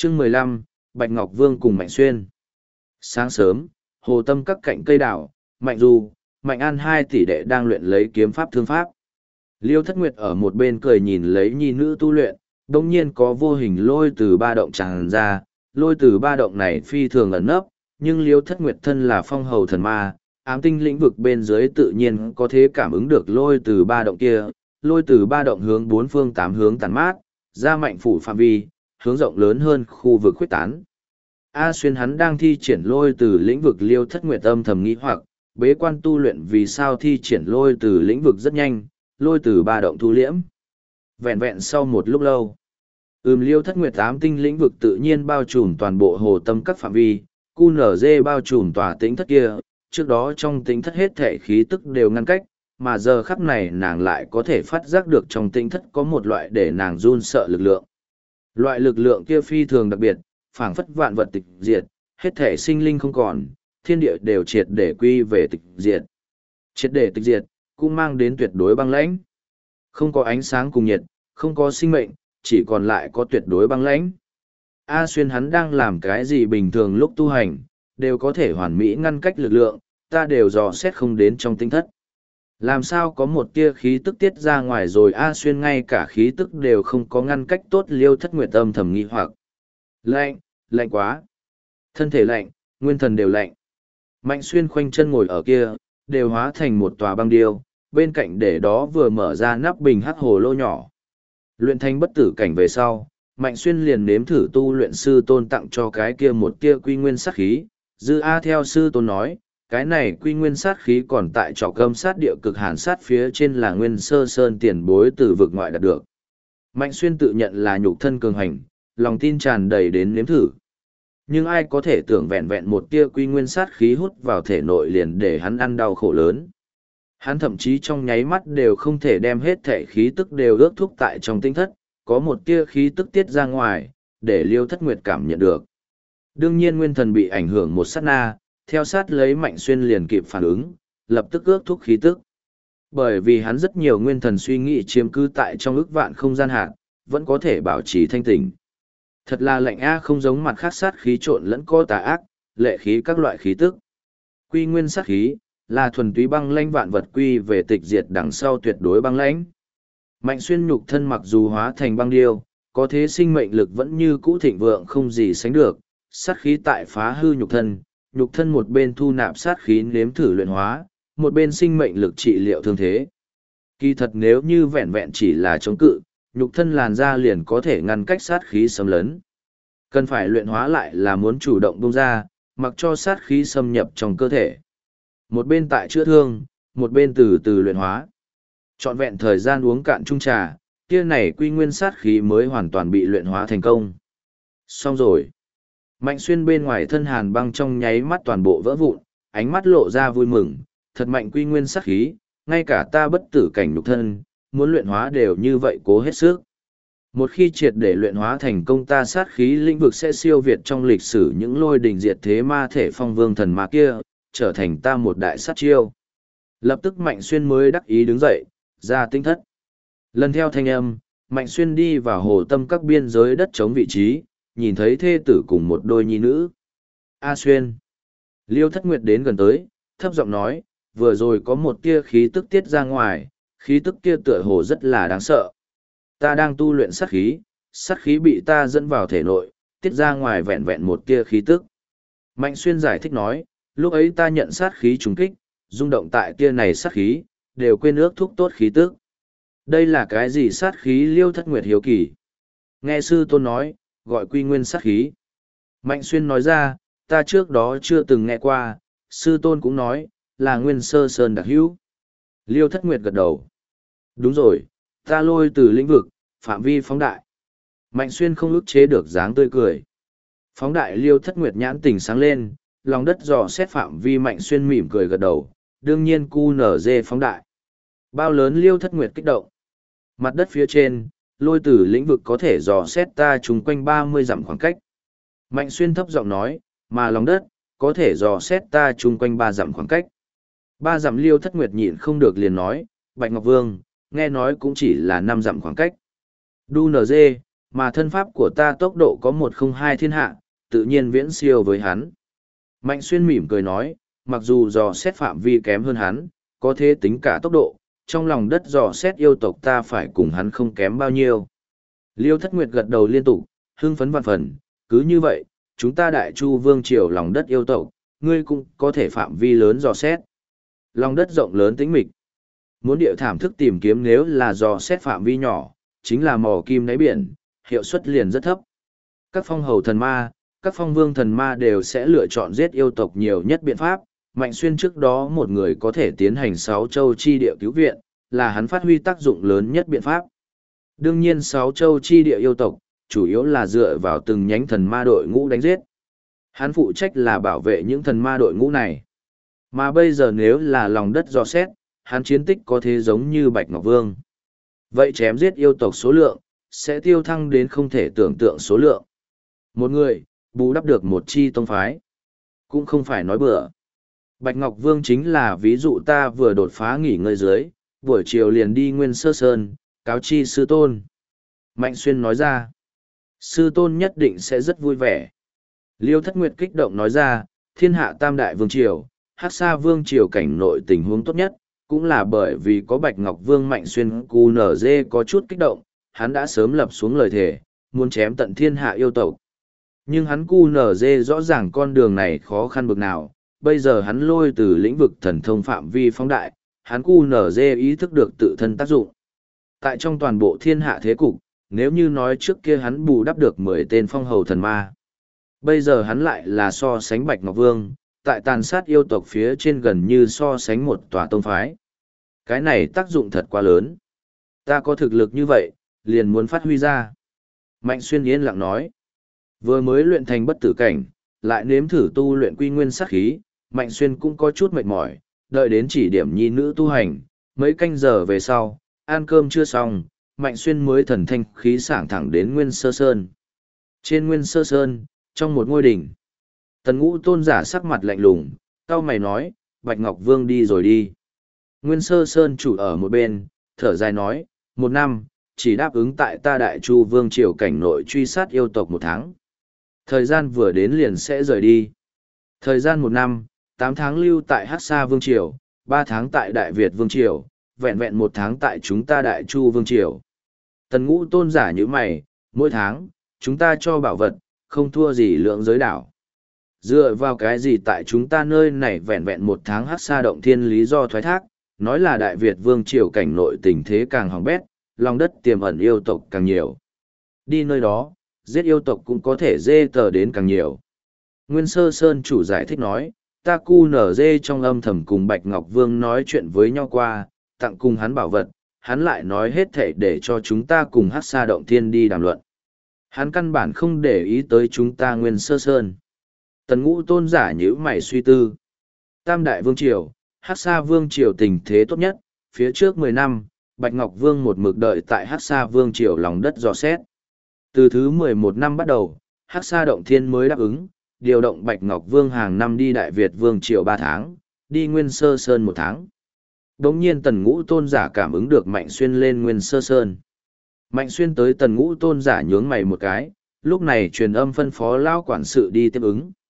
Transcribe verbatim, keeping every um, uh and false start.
Chương mười lăm, Bạch Ngọc Vương cùng Mạnh Xuyên. Sáng sớm, hồ tâm các cạnh cây đảo, Mạnh Du, Mạnh An hai tỷ đệ đang luyện lấy kiếm pháp thương pháp. Liêu Thất Nguyệt ở một bên cười nhìn lấy nhi nữ tu luyện, đồng nhiên có vô hình lôi từ ba động tràn ra, lôi từ ba động này phi thường ẩn nấp, nhưng Liêu Thất Nguyệt thân là phong hầu thần ma, ám tinh lĩnh vực bên dưới tự nhiên có thể cảm ứng được lôi từ ba động kia, lôi từ ba động hướng bốn phương tám hướng tàn mát, ra mạnh phủ phạm vi, hướng rộng lớn hơn khu vực khuếch tán. A Xuyên hắn đang thi triển lôi từ lĩnh vực Liêu Thất Nguyệt âm thầm nghĩ hoặc, bế quan tu luyện vì sao thi triển lôi từ lĩnh vực rất nhanh, lôi từ ba động thu liễm. Vẹn vẹn sau một lúc lâu, ừm Liêu Thất Nguyệt ám tinh lĩnh vực tự nhiên bao trùm toàn bộ hồ tâm các phạm vi, cu nở dê bao trùm tòa tĩnh thất kia, trước đó trong tĩnh thất hết thể khí tức đều ngăn cách, mà giờ khắc này nàng lại có thể phát giác được trong tĩnh thất có một loại để nàng run sợ lực lượng. Loại lực lượng kia phi thường đặc biệt, phảng phất vạn vật tịch diệt, hết thể sinh linh không còn, thiên địa đều triệt để quy về tịch diệt. Triệt để tịch diệt, cũng mang đến tuyệt đối băng lãnh. Không có ánh sáng cùng nhiệt, không có sinh mệnh, chỉ còn lại có tuyệt đối băng lãnh. A Xuyên hắn đang làm cái gì bình thường lúc tu hành, đều có thể hoàn mỹ ngăn cách lực lượng, ta đều dò xét không đến trong tinh thất. Làm sao có một tia khí tức tiết ra ngoài rồi A Xuyên ngay cả khí tức đều không có ngăn cách tốt. Liêu Thất Nguyệt âm thầm nghi hoặc. Lạnh, lạnh quá. Thân thể lạnh, nguyên thần đều lạnh. Mạnh Xuyên khoanh chân ngồi ở kia, đều hóa thành một tòa băng điêu, bên cạnh để đó vừa mở ra nắp bình hắc hồ lô nhỏ. Luyện thành bất tử cảnh về sau, Mạnh Xuyên liền nếm thử tu luyện sư tôn tặng cho cái kia một tia quy nguyên sát khí. Dư A theo sư tôn nói, cái này quy nguyên sát khí còn tại trò cơm sát địa cực hàn sát phía trên là nguyên sơ sơn tiền bối từ vực ngoại đạt được. Mạnh Xuyên tự nhận là nhục thân cường hành, lòng tin tràn đầy đến nếm thử. Nhưng ai có thể tưởng vẹn vẹn một tia quy nguyên sát khí hút vào thể nội liền để hắn ăn đau khổ lớn. Hắn thậm chí trong nháy mắt đều không thể đem hết thể khí tức đều ước thúc tại trong tinh thất, có một tia khí tức tiết ra ngoài, để Liêu Thất Nguyệt cảm nhận được. Đương nhiên nguyên thần bị ảnh hưởng một sát na, theo sát lấy Mạnh Xuyên liền kịp phản ứng, lập tức ước thúc khí tức. Bởi vì hắn rất nhiều nguyên thần suy nghĩ chiếm cư tại trong ức vạn không gian hạn, vẫn có thể bảo trì thanh tỉnh. Thật là lạnh A, không giống mặt khác sát khí trộn lẫn có tà ác, lệ khí các loại khí tức. Quy nguyên sát khí, là thuần túy băng lãnh vạn vật quy về tịch diệt đằng sau tuyệt đối băng lãnh. Mạnh Xuyên nhục thân mặc dù hóa thành băng điêu, có thế sinh mệnh lực vẫn như cũ thịnh vượng không gì sánh được, sát khí tại phá hư nhục thân, nhục thân một bên thu nạp sát khí nếm thử luyện hóa, một bên sinh mệnh lực trị liệu thương thế. Kỳ thật nếu như vẹn vẹn chỉ là chống cự, nhục thân làn da liền có thể ngăn cách sát khí xâm lấn. Cần phải luyện hóa lại là muốn chủ động bung ra, mặc cho sát khí xâm nhập trong cơ thể. Một bên tại chữa thương, một bên từ từ luyện hóa. Trọn vẹn thời gian uống cạn chung trà, kia này quy nguyên sát khí mới hoàn toàn bị luyện hóa thành công. Xong rồi. Mạnh Xuyên bên ngoài thân hàn băng trong nháy mắt toàn bộ vỡ vụn, ánh mắt lộ ra vui mừng, thật mạnh quy nguyên sát khí, ngay cả ta bất tử cảnh nhục thân, muốn luyện hóa đều như vậy cố hết sức. Một khi triệt để luyện hóa thành công ta sát khí lĩnh vực sẽ siêu việt trong lịch sử những lôi đình diệt thế ma thể phong vương thần ma kia, trở thành ta một đại sát chiêu. Lập tức Mạnh Xuyên mới đắc ý đứng dậy, ra tinh thất. Lần theo thanh âm, Mạnh Xuyên đi vào hồ tâm các biên giới đất chống vị trí, nhìn thấy thê tử cùng một đôi nhi nữ. A Xuyên. Liêu Thất Nguyệt đến gần tới, thấp giọng nói, vừa rồi có một tia khí tức tiết ra ngoài, khí tức kia tựa hồ rất là đáng sợ. Ta đang tu luyện sát khí, sát khí bị ta dẫn vào thể nội, tiết ra ngoài vẹn vẹn một tia khí tức. Mạnh Xuyên giải thích nói, lúc ấy ta nhận sát khí trùng kích, rung động tại tia này sát khí, đều quên ước thúc tốt khí tức. Đây là cái gì sát khí? Liêu Thất Nguyệt hiếu kỳ. Nghe sư tôn nói, gọi quy nguyên sát khí. Mạnh Xuyên nói ra, ta trước đó chưa từng nghe qua, sư tôn cũng nói, là nguyên sơ sơn đặc hữu. Liêu Thất Nguyệt gật đầu. Đúng rồi, ta lôi từ lĩnh vực, phạm vi phóng đại. Mạnh Xuyên không ức chế được dáng tươi cười. Phóng đại. Liêu Thất Nguyệt nhãn tình sáng lên, lòng đất dò xét phạm vi. Mạnh Xuyên mỉm cười gật đầu, đương nhiên cu nở dê phóng đại. Bao lớn? Liêu Thất Nguyệt kích động. Mặt đất phía trên, lôi từ lĩnh vực có thể dò xét ta chung quanh ba mươi dặm khoảng cách. Mạnh Xuyên thấp giọng nói, mà lòng đất, có thể dò xét ta chung quanh ba dặm khoảng cách. Ba dặm? Liêu Thất Nguyệt nhịn không được liền nói, Bạch Ngọc Vương, nghe nói cũng chỉ là năm dặm khoảng cách. Đu nờ dê, Mà thân pháp của ta tốc độ có một không hai thiên hạ, tự nhiên viễn siêu với hắn. Mạnh Xuyên mỉm cười nói, mặc dù dò xét phạm vi kém hơn hắn, có thể tính cả tốc độ, trong lòng đất dò xét yêu tộc ta phải cùng hắn không kém bao nhiêu. Liêu Thất Nguyệt gật đầu liên tục, hưng phấn vạn phần, cứ như vậy, chúng ta đại chu vương triều lòng đất yêu tộc, ngươi cũng có thể phạm vi lớn dò xét. Lòng đất rộng lớn tĩnh mịch. Muốn địa thảm thức tìm kiếm nếu là dò xét phạm vi nhỏ, chính là mò kim đáy biển, hiệu suất liền rất thấp. Các phong hầu thần ma, các phong vương thần ma đều sẽ lựa chọn giết yêu tộc nhiều nhất biện pháp. Mạnh Xuyên trước đó một người có thể tiến hành sáu châu chi địa cứu viện, là hắn phát huy tác dụng lớn nhất biện pháp. Đương nhiên sáu châu chi địa yêu tộc, chủ yếu là dựa vào từng nhánh thần ma đội ngũ đánh giết. Hắn phụ trách là bảo vệ những thần ma đội ngũ này. Mà bây giờ nếu là lòng đất dò xét, hắn chiến tích có thể giống như Bạch Ngọc Vương. Vậy chém giết yêu tộc số lượng, sẽ tiêu thăng đến không thể tưởng tượng số lượng. Một người, bù đắp được một chi tông phái. Cũng không phải nói bừa. Bạch Ngọc Vương chính là ví dụ ta vừa đột phá nghỉ ngơi dưới, buổi chiều liền đi Nguyên Sơ Sơn, cáo chi sư tôn. Mạnh Xuyên nói ra, sư tôn nhất định sẽ rất vui vẻ. Liêu Thất Nguyệt kích động nói ra, thiên hạ tam đại vương triều, Hắc Sa vương triều cảnh nội tình huống tốt nhất, cũng là bởi vì có Bạch Ngọc Vương. Mạnh Xuyên cu nở dê có chút kích động, hắn đã sớm lập xuống lời thề, muốn chém tận thiên hạ yêu tộc. Nhưng hắn cu nở dê rõ ràng con đường này khó khăn bực nào, bây giờ hắn lôi từ lĩnh vực thần thông phạm vi phóng đại, hắn cu nở dê ý thức được tự thân tác dụng. Tại trong toàn bộ thiên hạ thế cục, nếu như nói trước kia hắn bù đắp được mười tên phong hầu thần ma, bây giờ hắn lại là so sánh Bạch Ngọc Vương, tại tàn sát yêu tộc phía trên gần như so sánh một tòa tông phái. Cái này tác dụng thật quá lớn. Ta có thực lực như vậy, liền muốn phát huy ra. Mạnh Xuyên yên lặng nói. Vừa mới luyện thành bất tử cảnh, lại nếm thử tu luyện quy nguyên sát khí, Mạnh Xuyên cũng có chút mệt mỏi, đợi đến chỉ điểm nhi nữ tu hành, mấy canh giờ về sau, ăn cơm chưa xong, Mạnh Xuyên mới thần thanh khí sảng thẳng đến Nguyên Sơ Sơn. Trên Nguyên Sơ Sơn, trong một ngôi đỉnh, Tần Ngũ Tôn giả sắc mặt lạnh lùng, cau mày nói, Bạch Ngọc Vương đi rồi đi. Nguyên Sơ Sơn chủ ở một bên, thở dài nói, một năm, chỉ đáp ứng tại ta Đại Chu Vương triều cảnh nội truy sát yêu tộc một tháng. Thời gian vừa đến liền sẽ rời đi. Thời gian một năm, tám tháng lưu tại Hắc Sa Vương triều, ba tháng tại Đại Việt Vương triều, vẹn vẹn một tháng tại chúng ta Đại Chu Vương triều. Tần Ngũ Tôn giả như mày, mỗi tháng, chúng ta cho bảo vật, không thua gì lượng giới đảo. Dựa vào cái gì tại chúng ta nơi này vẹn vẹn một tháng Hắc Sa động thiên lý do thoái thác, nói là Đại Việt Vương triều cảnh nội tình thế càng hỏng bét, lòng đất tiềm ẩn yêu tộc càng nhiều. Đi nơi đó, giết yêu tộc cũng có thể dê tờ đến càng nhiều. Nguyên Sơ Sơn chủ giải thích nói, ta cu nở dê trong âm thầm cùng Bạch Ngọc Vương nói chuyện với nhau qua, tặng cùng hắn bảo vật, hắn lại nói hết thảy để cho chúng ta cùng Hắc Sa động thiên đi đàm luận. Hắn căn bản không để ý tới chúng ta Nguyên Sơ Sơn. Tần Ngũ Tôn giả nhíu mày suy tư. Tam đại vương triều, Hắc Sa Vương triều tình thế tốt nhất, phía trước mười năm, Bạch Ngọc Vương một mực đợi tại Hắc Sa Vương triều lòng đất dò xét. Từ thứ mười một năm bắt đầu, Hắc Sa động thiên mới đáp ứng, điều động Bạch Ngọc Vương hàng năm đi Đại Việt Vương triều ba tháng, đi Nguyên Sơ Sơn một tháng. Đống nhiên Tần Ngũ Tôn giả cảm ứng được Mạnh Xuyên lên Nguyên Sơ Sơn. Mạnh Xuyên tới Tần Ngũ Tôn giả nhướng mày một cái, lúc này truyền âm phân phó lao quản sự đi tiếp ứng.